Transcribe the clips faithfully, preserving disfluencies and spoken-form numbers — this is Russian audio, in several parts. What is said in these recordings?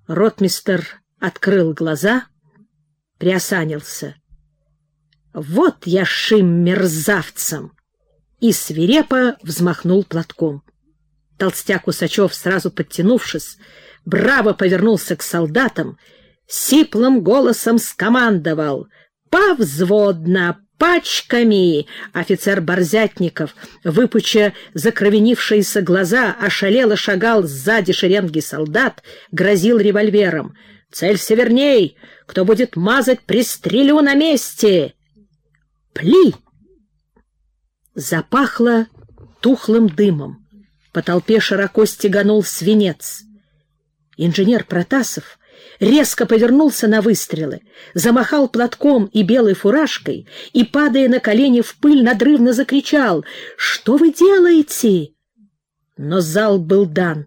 Ротмистр открыл глаза, приосанился. «Вот я шим мерзавцем!» и свирепо взмахнул платком. Толстяк Усачев, сразу подтянувшись, браво повернулся к солдатам, сиплым голосом скомандовал: «Повзводно, пачками!» Офицер Борзятников, выпуча закровенившиеся глаза, ошалело шагал сзади шеренги солдат, грозил револьвером: «Целься верней! Кто будет мазать, пристрелю на месте!» «Пли!» Запахло тухлым дымом. По толпе широко стеганул свинец. Инженер Протасов резко повернулся на выстрелы, замахал платком и белой фуражкой и, падая на колени в пыль, надрывно закричал: «Что вы делаете?» Но залп был дан.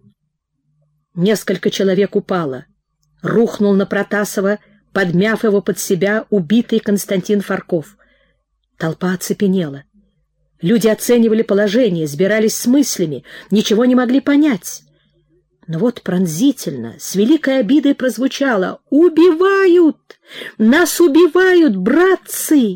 Несколько человек упало. Рухнул на Протасова, подмяв его под себя, убитый Константин Фарков. Толпа оцепенела. Люди оценивали положение, сбирались с мыслями, ничего не могли понять. Но вот пронзительно, с великой обидой прозвучало: «Убивают! Нас убивают, братцы!»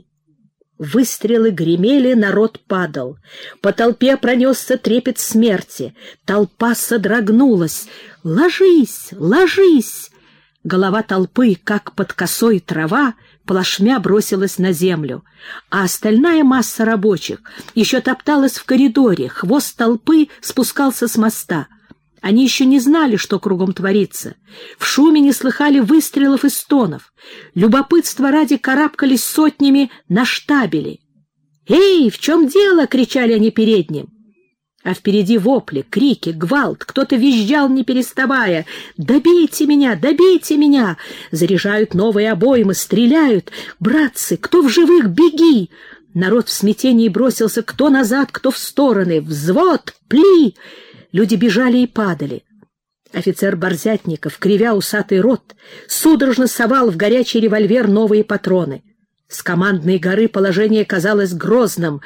Выстрелы гремели, народ падал. По толпе пронесся трепет смерти. Толпа содрогнулась. «Ложись! Ложись!» Голова толпы, как под косой трава, плашмя бросилась на землю, а остальная масса рабочих еще топталась в коридоре, хвост толпы спускался с моста. Они еще не знали, что кругом творится. В шуме не слыхали выстрелов и стонов. Любопытство ради карабкались сотнями на штабели. «Эй, в чем дело?» — кричали они перед ним. А впереди вопли, крики, гвалт, кто-то визжал, не переставая: «Добейте меня! Добейте меня!» Заряжают новые обоймы, стреляют. «Братцы, кто в живых, беги!» Народ в смятении бросился кто назад, кто в стороны. «Взвод! Пли!» Люди бежали и падали. Офицер Борзятников, кривя усатый рот, судорожно совал в горячий револьвер новые патроны. С командной горы положение казалось грозным.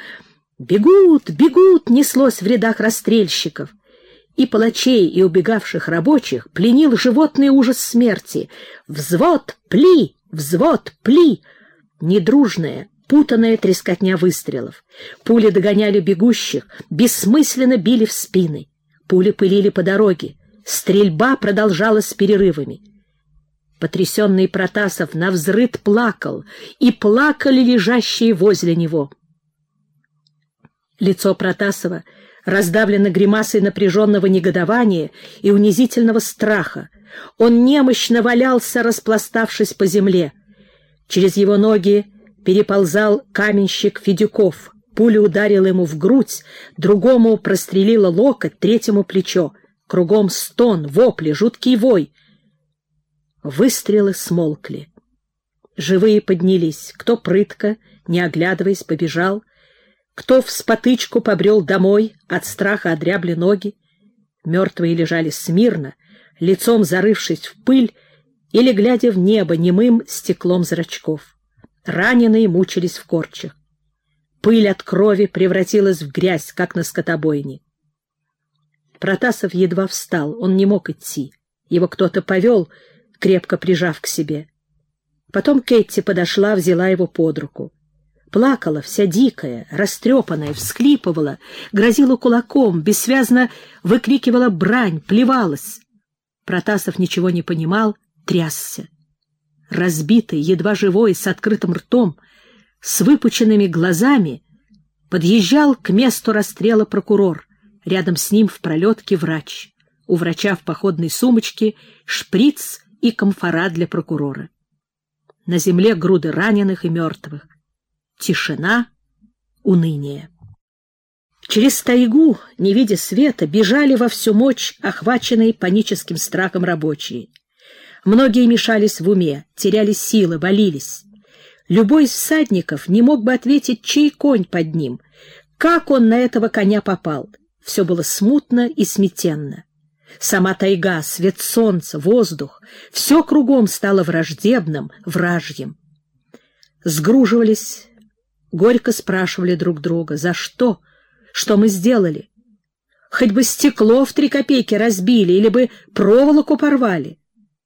«Бегут! Бегут!» — неслось в рядах расстрельщиков. И палачей, и убегавших рабочих пленил животный ужас смерти. «Взвод! Пли! Взвод! Пли!» Недружная, путанная трескотня выстрелов. Пули догоняли бегущих, бессмысленно били в спины. Пули пылили по дороге. Стрельба продолжалась с перерывами. Потрясенный Протасов навзрыд плакал, и плакали лежащие возле него. Лицо Протасова раздавлено гримасой напряженного негодования и унизительного страха. Он немощно валялся, распластавшись по земле. Через его ноги переползал каменщик Федюков. Пуля ударила ему в грудь, другому прострелила локоть, третьему — плечо. Кругом стон, вопли, жуткий вой. Выстрелы смолкли. Живые поднялись. Кто прытко, не оглядываясь, побежал, кто вспотычку побрел домой, от страха одрябли ноги. Мертвые лежали смирно, лицом зарывшись в пыль или глядя в небо немым стеклом зрачков. Раненые мучились в корчах. Пыль от крови превратилась в грязь, как на скотобойне. Протасов едва встал, он не мог идти. Его кто-то повел, крепко прижав к себе. Потом Кетти подошла, взяла его под руку. Плакала, вся дикая, растрепанная, всхлипывала, грозила кулаком, бессвязно выкрикивала брань, плевалась. Протасов ничего не понимал, трясся. Разбитый, едва живой, с открытым ртом, с выпученными глазами, подъезжал к месту расстрела прокурор. Рядом с ним в пролетке врач. У врача в походной сумочке шприц и камфора для прокурора. На земле груды раненых и мертвых. Тишина, уныние. Через тайгу, не видя света, бежали во всю мощь охваченные паническим страхом рабочие. Многие мешались в уме, теряли силы, валились. Любой из всадников не мог бы ответить, чей конь под ним, как он на этого коня попал. Все было смутно и смятенно. Сама тайга, свет солнца, воздух — все кругом стало враждебным, вражьим. Сгруживались, горько спрашивали друг друга: за что? Что мы сделали? Хоть бы стекло в три копейки разбили или бы проволоку порвали.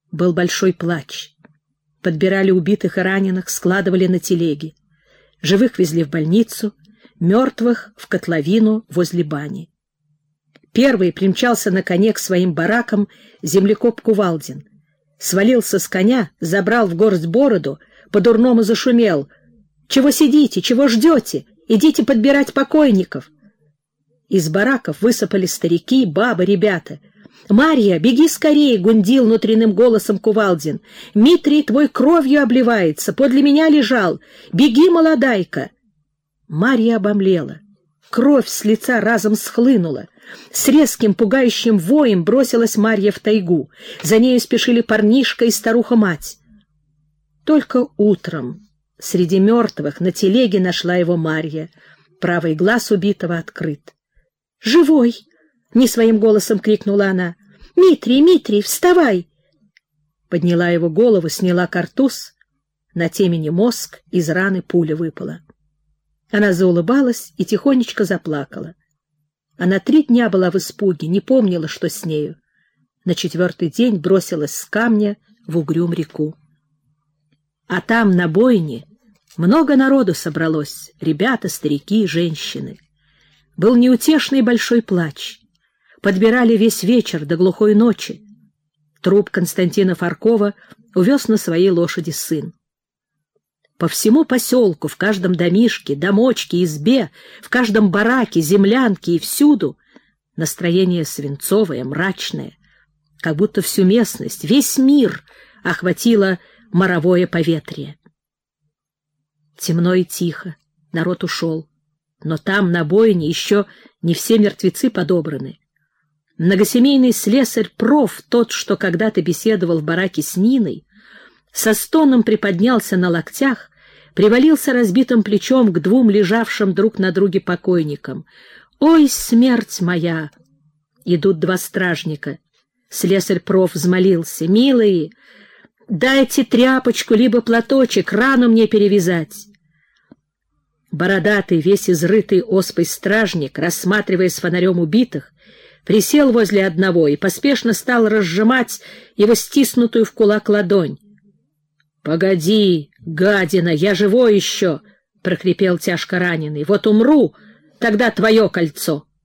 Был большой плач. Подбирали убитых и раненых, складывали на телеги. Живых везли в больницу, мертвых — в котловину возле бани. Первый примчался на коне к своим баракам землекоп Кувалдин. Свалился с коня, забрал в горсть бороду, по-дурному зашумел. «Чего сидите? Чего ждете? Идите подбирать покойников!» Из бараков высыпали старики, бабы, ребята. «Марья, беги скорее!» — гундил внутренним голосом Кувалдин. «Митрий твой кровью обливается, подле меня лежал. Беги, молодайка!» Марья обомлела. Кровь с лица разом схлынула. С резким пугающим воем бросилась Марья в тайгу. За нею спешили парнишка и старуха-мать. Только утром среди мертвых на телеге нашла его Марья. Правый глаз убитого открыт. «Живой!» — не своим голосом крикнула она. «Митрий, Митрий, вставай!» Подняла его голову, сняла картуз. На темени мозг, из раны пуля выпала. Она заулыбалась и тихонечко заплакала. Она три дня была в испуге, не помнила, что с нею. На четвертый день бросилась с камня в угрюм реку. А там, на бойне, много народу собралось, ребята, старики, женщины. Был неутешный большой плач. Подбирали весь вечер до глухой ночи. Труп Константина Фаркова увез на своей лошади сын. По всему поселку, в каждом домишке, домочке, избе, в каждом бараке, землянке и всюду настроение свинцовое, мрачное, как будто всю местность, весь мир охватило моровое поветрие. Темно и тихо, народ ушел, но там, на бойне, еще не все мертвецы подобраны. Многосемейный слесарь проф, тот, что когда-то беседовал в бараке с Ниной, со стоном приподнялся на локтях, привалился разбитым плечом к двум лежавшим друг на друге покойникам. «Ой, смерть моя!» Идут два стражника. Слесарь проф взмолился: «Милые, дайте тряпочку либо платочек, рану мне перевязать». Бородатый, весь изрытый оспой стражник, рассматривая с фонарем убитых, присел возле одного и поспешно стал разжимать его стиснутую в кулак ладонь. «Погоди, гадина, я живой еще!» — прохрипел тяжко раненый. «Вот умру, тогда твое кольцо!»